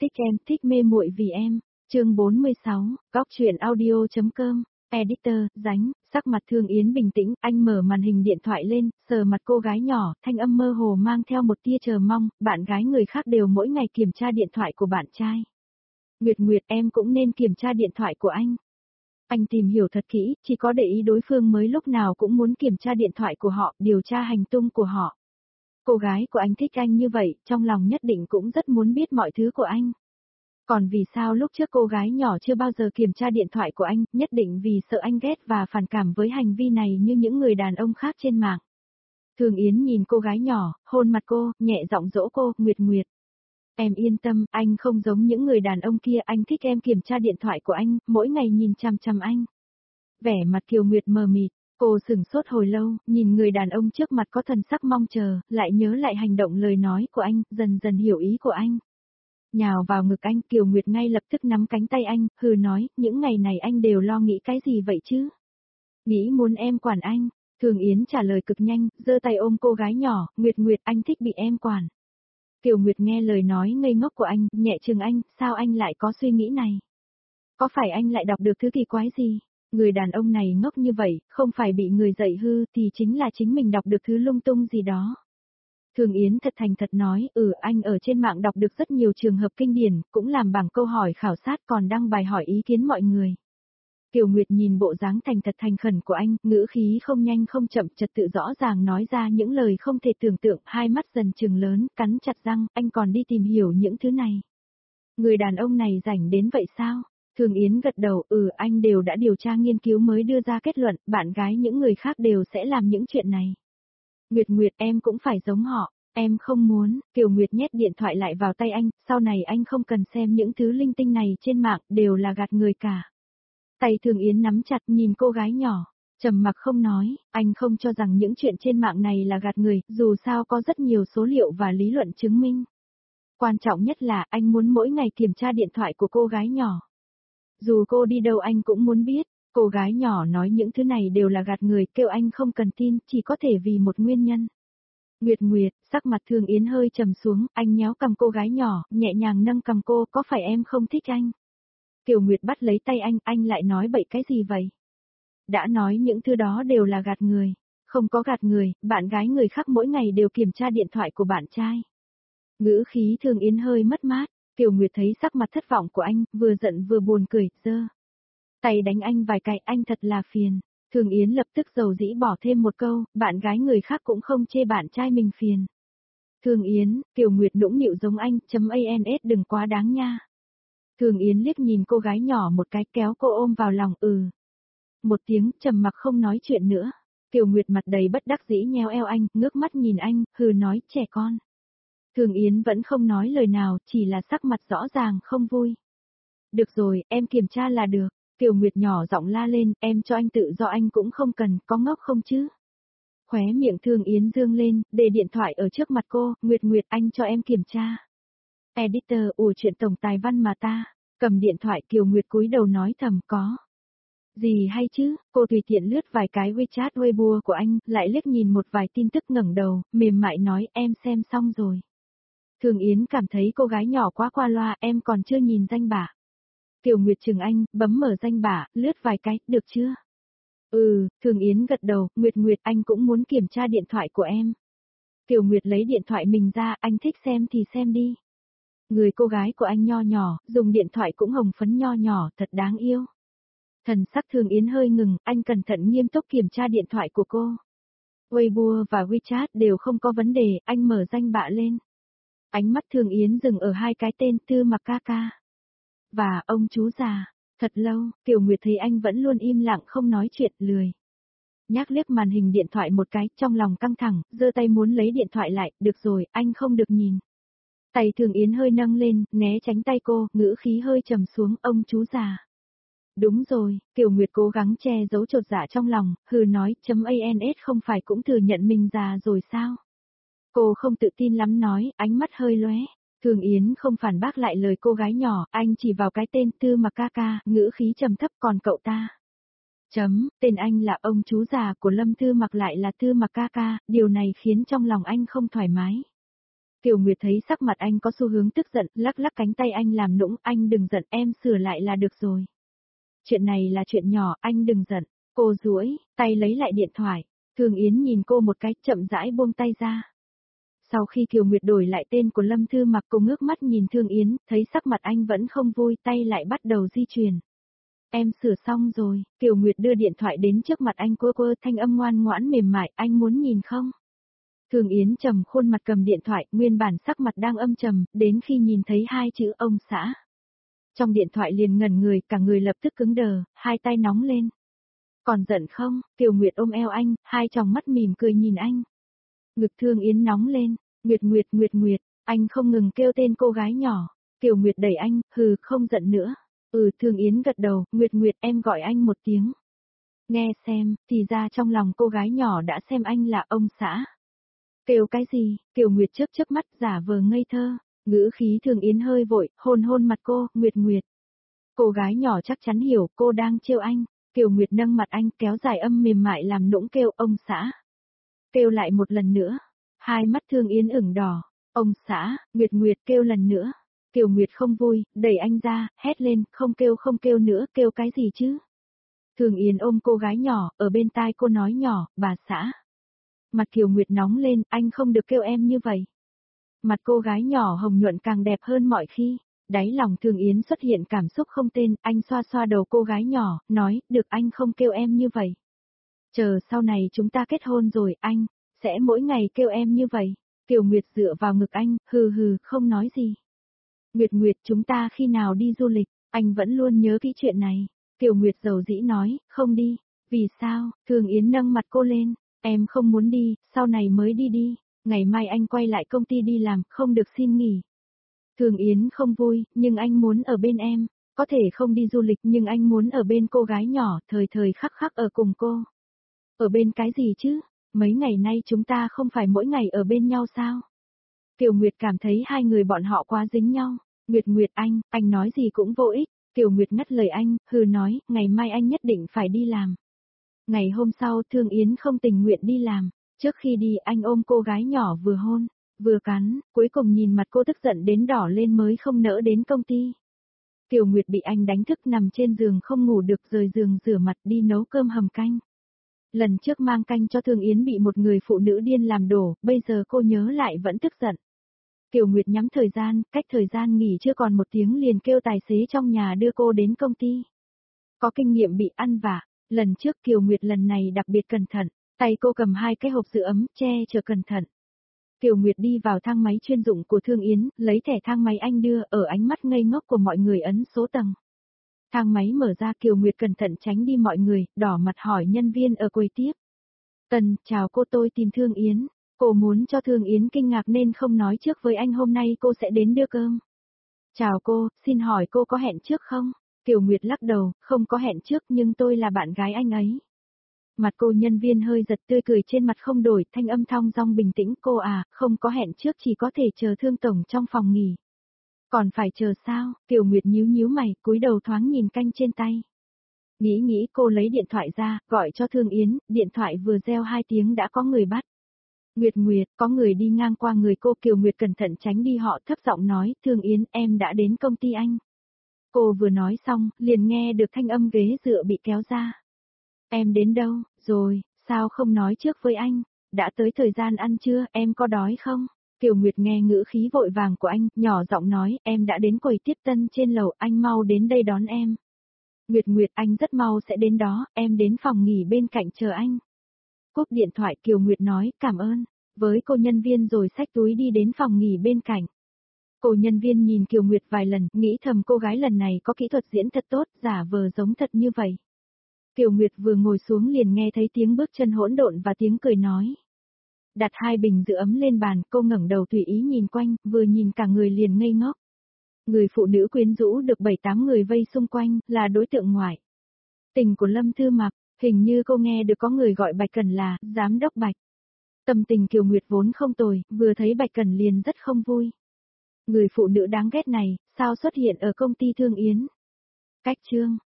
thích em, thích mê muội vì em. Chương 46, góc truyện audio.com. Editor, Dánh, sắc mặt Thương Yến bình tĩnh, anh mở màn hình điện thoại lên, sờ mặt cô gái nhỏ, thanh âm mơ hồ mang theo một tia chờ mong, bạn gái người khác đều mỗi ngày kiểm tra điện thoại của bạn trai. Nguyệt Nguyệt, em cũng nên kiểm tra điện thoại của anh. Anh tìm hiểu thật kỹ, chỉ có để ý đối phương mới lúc nào cũng muốn kiểm tra điện thoại của họ, điều tra hành tung của họ. Cô gái của anh thích anh như vậy, trong lòng nhất định cũng rất muốn biết mọi thứ của anh. Còn vì sao lúc trước cô gái nhỏ chưa bao giờ kiểm tra điện thoại của anh, nhất định vì sợ anh ghét và phản cảm với hành vi này như những người đàn ông khác trên mạng. Thường Yến nhìn cô gái nhỏ, hôn mặt cô, nhẹ giọng dỗ cô, Nguyệt Nguyệt. Em yên tâm, anh không giống những người đàn ông kia, anh thích em kiểm tra điện thoại của anh, mỗi ngày nhìn chằm chằm anh. Vẻ mặt Kiều Nguyệt mờ mịt, cô sửng sốt hồi lâu, nhìn người đàn ông trước mặt có thần sắc mong chờ, lại nhớ lại hành động lời nói của anh, dần dần hiểu ý của anh. Nhào vào ngực anh, Kiều Nguyệt ngay lập tức nắm cánh tay anh, hừ nói, những ngày này anh đều lo nghĩ cái gì vậy chứ? Nghĩ muốn em quản anh. Thường Yến trả lời cực nhanh, giơ tay ôm cô gái nhỏ, Nguyệt Nguyệt, anh thích bị em quản. Kiều Nguyệt nghe lời nói ngây ngốc của anh, nhẹ chừng anh, sao anh lại có suy nghĩ này? Có phải anh lại đọc được thứ kỳ quái gì? Người đàn ông này ngốc như vậy, không phải bị người dạy hư thì chính là chính mình đọc được thứ lung tung gì đó. Thường Yến thật thành thật nói, anh ở trên mạng đọc được rất nhiều trường hợp kinh điển, cũng làm bảng câu hỏi khảo sát còn đăng bài hỏi ý kiến mọi người. Kiều Nguyệt nhìn bộ dáng thành thật thành khẩn của anh, ngữ khí không nhanh không chậm, trật tự rõ ràng nói ra những lời không thể tưởng tượng, hai mắt dần trừng lớn, cắn chặt răng, anh còn đi tìm hiểu những thứ này. Người đàn ông này rảnh đến vậy sao? Thường Yến gật đầu, anh đều đã điều tra nghiên cứu mới đưa ra kết luận, bạn gái những người khác đều sẽ làm những chuyện này. Nguyệt Nguyệt, em cũng phải giống họ, em không muốn. Kiều Nguyệt nhét điện thoại lại vào tay anh, sau này anh không cần xem những thứ linh tinh này trên mạng, đều là gạt người cả. Tay Thường Yến nắm chặt nhìn cô gái nhỏ, trầm mặc không nói, anh không cho rằng những chuyện trên mạng này là gạt người, dù sao có rất nhiều số liệu và lý luận chứng minh. Quan trọng nhất là anh muốn mỗi ngày kiểm tra điện thoại của cô gái nhỏ. Dù cô đi đâu anh cũng muốn biết. Cô gái nhỏ nói những thứ này đều là gạt người, kêu anh không cần tin, chỉ có thể vì một nguyên nhân. Nguyệt Nguyệt, sắc mặt Thường Yến hơi trầm xuống, anh nhéo cầm cô gái nhỏ, nhẹ nhàng nâng cầm cô, có phải em không thích anh? Kiều Nguyệt bắt lấy tay anh lại nói bậy cái gì vậy? Đã nói những thứ đó đều là gạt người. Không có gạt người, bạn gái người khác mỗi ngày đều kiểm tra điện thoại của bạn trai. Ngữ khí Thường Yến hơi mất mát, Kiều Nguyệt thấy sắc mặt thất vọng của anh, vừa giận vừa buồn cười, giơ tay đánh anh vài cái, anh thật là phiền. Thường Yến lập tức dầu dĩ bỏ thêm một câu, bạn gái người khác cũng không chê bạn trai mình phiền. Thường Yến, Kiều Nguyệt nũng nịu giống anh.ans đừng quá đáng nha. Thường Yến liếc nhìn cô gái nhỏ một cái, kéo cô ôm vào lòng, một tiếng, trầm mặc không nói chuyện nữa. Kiều Nguyệt mặt đầy bất đắc dĩ nheo eo anh, ngước mắt nhìn anh, hừ nói, trẻ con. Thường Yến vẫn không nói lời nào, chỉ là sắc mặt rõ ràng không vui. Được rồi, em kiểm tra là được. Kiều Nguyệt nhỏ giọng la lên, em cho anh tự do anh cũng không cần, có ngốc không chứ? Khóe miệng Thường Yến dương lên, để điện thoại ở trước mặt cô, Nguyệt Nguyệt anh cho em kiểm tra. Editor, chuyện tổng tài văn mà ta. Cầm điện thoại Kiều Nguyệt cúi đầu nói thầm có. Gì hay chứ, cô tùy tiện lướt vài cái WeChat Weibo của anh, lại liếc nhìn một vài tin tức ngẩng đầu, mềm mại nói em xem xong rồi. Thường Yến cảm thấy cô gái nhỏ quá qua loa, em còn chưa nhìn danh bạ. Kiều Nguyệt chừng anh, bấm mở danh bạ, lướt vài cái, được chưa? Thường Yến gật đầu, Nguyệt Nguyệt anh cũng muốn kiểm tra điện thoại của em. Kiều Nguyệt lấy điện thoại mình ra, anh thích xem thì xem đi. Người cô gái của anh nho nhỏ, dùng điện thoại cũng hồng phấn nho nhỏ, thật đáng yêu. Thần sắc Thường Yến hơi ngừng, anh cẩn thận nghiêm túc kiểm tra điện thoại của cô. Weibo và WeChat đều không có vấn đề, anh mở danh bạ lên. Ánh mắt Thường Yến dừng ở hai cái tên Tư Mặc ca ca. Và ông chú già. Thật lâu, Kiều Nguyệt thấy anh vẫn luôn im lặng không nói chuyện, lười. Nhác liếc màn hình điện thoại một cái, trong lòng căng thẳng, giơ tay muốn lấy điện thoại lại, được rồi, anh không được nhìn. Tay Thường Yến hơi nâng lên, né tránh tay cô, ngữ khí hơi trầm xuống, ông chú già. Đúng rồi, Kiều Nguyệt cố gắng che giấu chột dạ trong lòng, hừ nói.ans không phải cũng thừa nhận mình già rồi sao? Cô không tự tin lắm nói, ánh mắt hơi lóe. Thường Yến không phản bác lại lời cô gái nhỏ, anh chỉ vào cái tên Tư Mặc ca ca, ngữ khí trầm thấp, còn cậu ta. Tên anh là ông chú già của Lâm Tư Mặc lại là Tư Mặc ca ca, điều này khiến trong lòng anh không thoải mái. Kiều Nguyệt thấy sắc mặt anh có xu hướng tức giận, lắc lắc cánh tay anh làm nũng, anh đừng giận, em sửa lại là được rồi. Chuyện này là chuyện nhỏ, anh đừng giận. Cô duỗi tay lấy lại điện thoại. Thương Yến nhìn cô một cái, chậm rãi buông tay ra. Sau khi Kiều Nguyệt đổi lại tên của Lâm Thư Mặc, cô ngước mắt nhìn Thương Yến, thấy sắc mặt anh vẫn không vui, tay lại bắt đầu di chuyển. Em sửa xong rồi, Kiều Nguyệt đưa điện thoại đến trước mặt anh, quơ quơ, thanh âm ngoan ngoãn mềm mại, anh muốn nhìn không? Thương Yến trầm khuôn mặt cầm điện thoại, nguyên bản sắc mặt đang âm trầm, đến khi nhìn thấy hai chữ ông xã. Trong điện thoại liền ngẩn người, cả người lập tức cứng đờ, hai tay nóng lên. Còn giận không? Kiều Nguyệt ôm eo anh, hai tròng mắt mỉm cười nhìn anh. Ngực Thương Yến nóng lên, Nguyệt, anh không ngừng kêu tên cô gái nhỏ. Kiều Nguyệt đẩy anh, hừ, không giận nữa. Thương Yến gật đầu, Nguyệt em gọi anh một tiếng. Nghe xem, thì ra trong lòng cô gái nhỏ đã xem anh là ông xã. Kêu cái gì? Kiều Nguyệt chớp mắt giả vờ ngây thơ, ngữ khí Thương Yến hơi vội, hôn mặt cô, Nguyệt. Cô gái nhỏ chắc chắn hiểu cô đang trêu anh. Kiều Nguyệt nâng mặt anh, kéo dài âm mềm mại làm nũng kêu ông xã. Kêu lại một lần nữa. Hai mắt Thương Yến ửng đỏ. Ông xã, Nguyệt kêu lần nữa. Kiều Nguyệt không vui, đẩy anh ra, hét lên, không kêu nữa, kêu cái gì chứ? Thương Yến ôm cô gái nhỏ, ở bên tai cô nói nhỏ, bà xã. Mặt Kiều Nguyệt nóng lên, anh không được kêu em như vậy. Mặt cô gái nhỏ hồng nhuận càng đẹp hơn mọi khi. Đáy lòng Thương Yến xuất hiện cảm xúc không tên, anh xoa đầu cô gái nhỏ, nói, được anh không kêu em như vậy. Chờ sau này chúng ta kết hôn rồi, anh, sẽ mỗi ngày kêu em như vậy. Kiều Nguyệt dựa vào ngực anh, hừ, không nói gì. Nguyệt, chúng ta khi nào đi du lịch, anh vẫn luôn nhớ kỹ chuyện này. Kiều Nguyệt dầu dĩ nói, không đi. Vì sao? Thương Yến nâng mặt cô lên, em không muốn đi, sau này mới đi. Ngày mai anh quay lại công ty đi làm, không được xin nghỉ. Thương Yến không vui, nhưng anh muốn ở bên em. Có thể không đi du lịch nhưng anh muốn ở bên cô gái nhỏ, thời khắc ở cùng cô. Ở bên cái gì chứ? Mấy ngày nay chúng ta không phải mỗi ngày ở bên nhau sao? Kiều Nguyệt cảm thấy hai người bọn họ quá dính nhau. Nguyệt anh nói gì cũng vô ích. Kiều Nguyệt ngắt lời anh, hừ nói, ngày mai anh nhất định phải đi làm. Ngày hôm sau Thương Yến không tình nguyện đi làm. Trước khi đi anh ôm cô gái nhỏ vừa hôn, vừa cắn, cuối cùng nhìn mặt cô tức giận đến đỏ lên mới không nỡ đến công ty. Kiều Nguyệt bị anh đánh thức nằm trên giường không ngủ được, rời giường rửa mặt đi nấu cơm hầm canh. Lần trước mang canh cho Thương Yến bị một người phụ nữ điên làm đổ, bây giờ cô nhớ lại vẫn tức giận. Kiều Nguyệt nhắm thời gian, cách thời gian nghỉ chưa còn một tiếng liền kêu tài xế trong nhà đưa cô đến công ty. Có kinh nghiệm bị ăn vạ, lần trước Kiều Nguyệt lần này đặc biệt cẩn thận, tay cô cầm hai cái hộp giữ ấm, che chở cẩn thận. Kiều Nguyệt đi vào thang máy chuyên dụng của Thương Yến, lấy thẻ thang máy anh đưa, ở ánh mắt ngây ngốc của mọi người ấn số tầng. Thang máy mở ra, Kiều Nguyệt cẩn thận tránh đi mọi người, đỏ mặt hỏi nhân viên ở quầy tiếp. Chào cô, tôi tìm Thương Yến. Cô muốn cho Thương Yến kinh ngạc nên không nói trước với anh hôm nay cô sẽ đến đưa cơm. Chào cô, xin hỏi cô có hẹn trước không? Kiều Nguyệt lắc đầu, không có hẹn trước nhưng tôi là bạn gái anh ấy. Mặt cô nhân viên hơi giật, tươi cười trên mặt không đổi, thanh âm thong dong bình tĩnh, cô à, không có hẹn trước, chỉ có thể chờ Thương tổng trong phòng nghỉ. Còn phải chờ sao? Kiều Nguyệt nhíu mày, cúi đầu thoáng nhìn canh trên tay. Nghĩ cô lấy điện thoại ra, gọi cho Thương Yến, điện thoại vừa reo 2 tiếng đã có người bắt. Nguyệt, có người đi ngang qua người cô. Kiều Nguyệt cẩn thận tránh đi họ, thấp giọng nói, Thương Yến, em đã đến công ty anh. Cô vừa nói xong, liền nghe được thanh âm ghế dựa bị kéo ra. Em đến đâu, rồi, sao không nói trước với anh? Đã tới thời gian ăn trưa, em có đói không? Kiều Nguyệt nghe ngữ khí vội vàng của anh, nhỏ giọng nói, em đã đến quầy tiếp tân trên lầu, anh mau đến đây đón em. Nguyệt, anh rất mau sẽ đến đó, em đến phòng nghỉ bên cạnh chờ anh. Cúp điện thoại Kiều Nguyệt nói, cảm ơn, với cô nhân viên rồi xách túi đi đến phòng nghỉ bên cạnh. Cô nhân viên nhìn Kiều Nguyệt vài lần, nghĩ thầm cô gái lần này có kỹ thuật diễn thật tốt, giả vờ giống thật như vậy. Kiều Nguyệt vừa ngồi xuống liền nghe thấy tiếng bước chân hỗn độn và tiếng cười nói. Đặt 2 bình giữ ấm lên bàn, cô ngẩng đầu tùy ý nhìn quanh, vừa nhìn cả người liền ngây ngốc. Người phụ nữ quyến rũ được 7-8 người vây xung quanh, là đối tượng ngoại tình của Lâm Thư Mặc, hình như cô nghe được có người gọi Bạch Cẩn là, giám đốc Bạch. Tâm tình Kiều Nguyệt vốn không tồi, vừa thấy Bạch Cẩn liền rất không vui. Người phụ nữ đáng ghét này, sao xuất hiện ở công ty Thương Yến? Cách chương